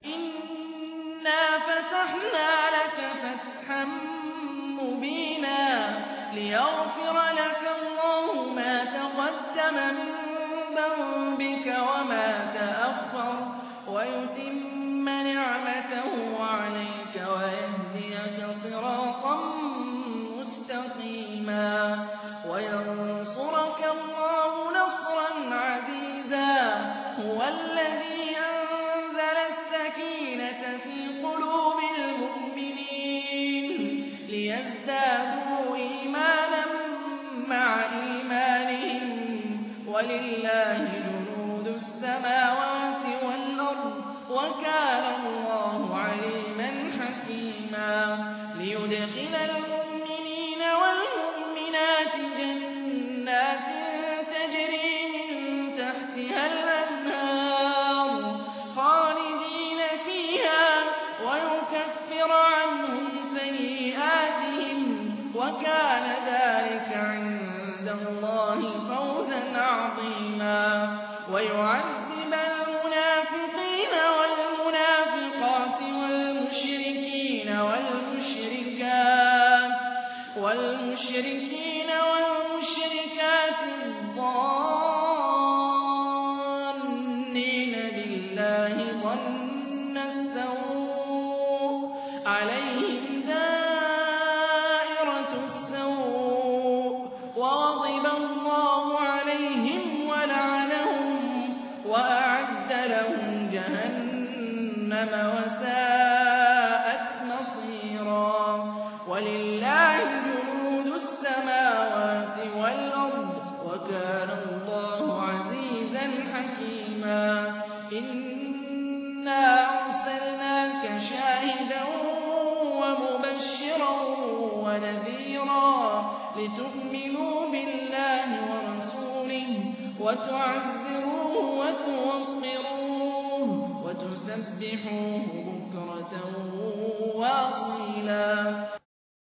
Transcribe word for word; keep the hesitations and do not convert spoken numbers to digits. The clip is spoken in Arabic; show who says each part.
Speaker 1: إِنَّا فَتَحْنَا لَكَ فَتْحًا مُّبِينًا لِّيَغْفِرَ لَكَ اللَّهُ مَا تَقَدَّمَ مِن ذَنبِكَ وَمَا تَأَخَّرَ وَيُتِمَّ نِعْمَتَهُ عَلَيْكَ وَيَهْدِيَكَ صِرَاطًا مُّسْتَقِيمًا وَيَنصُرَكَ اللَّهُ نَصْرًا عَزِيزًا هُوَ الَّذِي أَنزَلَ السَّكِينَةَ فِي قُلُوبِ الْمُؤْمِنِينَ لِيَزْدَادُوا إِيمَانًا مَّعَ إِيمَانِهِمْ وَلِلَّهِ جُنُودُ السَّمَاوَاتِ وَالْأَرْضِ وَكَانَ اللَّهُ عَلِيمًا حَكِيمًا لِيُدْخِلَ الْمُؤْمِنِينَ وَالْمُؤْمِنَاتِ جَنَّاتٍ تَجْرِي مِن تَحْتِهَا الْأَنْهَارُ خَالِدِينَ فِيهَا وَيُكَفِّرَ عَنْهُمْ سَيِّئَاتِهِمْ وَكَانَ ذَٰلِكَ عِندَ اللَّهِ فَوْزًا عَظِيمًا وَيُعَذِّبَ الْمُنَافِقِينَ وَالْمُنَافِقَاتِ وَالْمُشْرِكِينَ وَالْمُشْرِكَاتِ وَالْمُشْرِكِينَ وَالْمُشْرِكَاتِ الظَّانِّينَ بِاللَّهِ ظَنَّ السَّوْءِ عَلَيْهِمْ دَائِرَةُ السَّوْءِ وَغَضِبَ اللَّهُ عَلَيْهِمْ وَلَعَنَهُمْ وَأَعَدَّ لَهُمْ جَهَنَّمَ وَسَاءَتْ مَصِيرًا وَلِلَّهِ جُنُودُ السَّمَاوَاتِ وَالْأَرْضِ وَكَانَ اللَّهُ عَزِيزًا حَكِيمًا إِنَّا أَرْسَلْنَاكَ شَاهِدًا وَمُبَشِّرًا وَنَذِيرًا لِّتُؤْمِنُوا بِاللَّهِ وَرَسُولِهِ وَتُعَزِّرُوهُ وَتُوَقِّرُوهُ وَتُسَبِّحُوهُ بُكْرَةً وَأَصِيلًا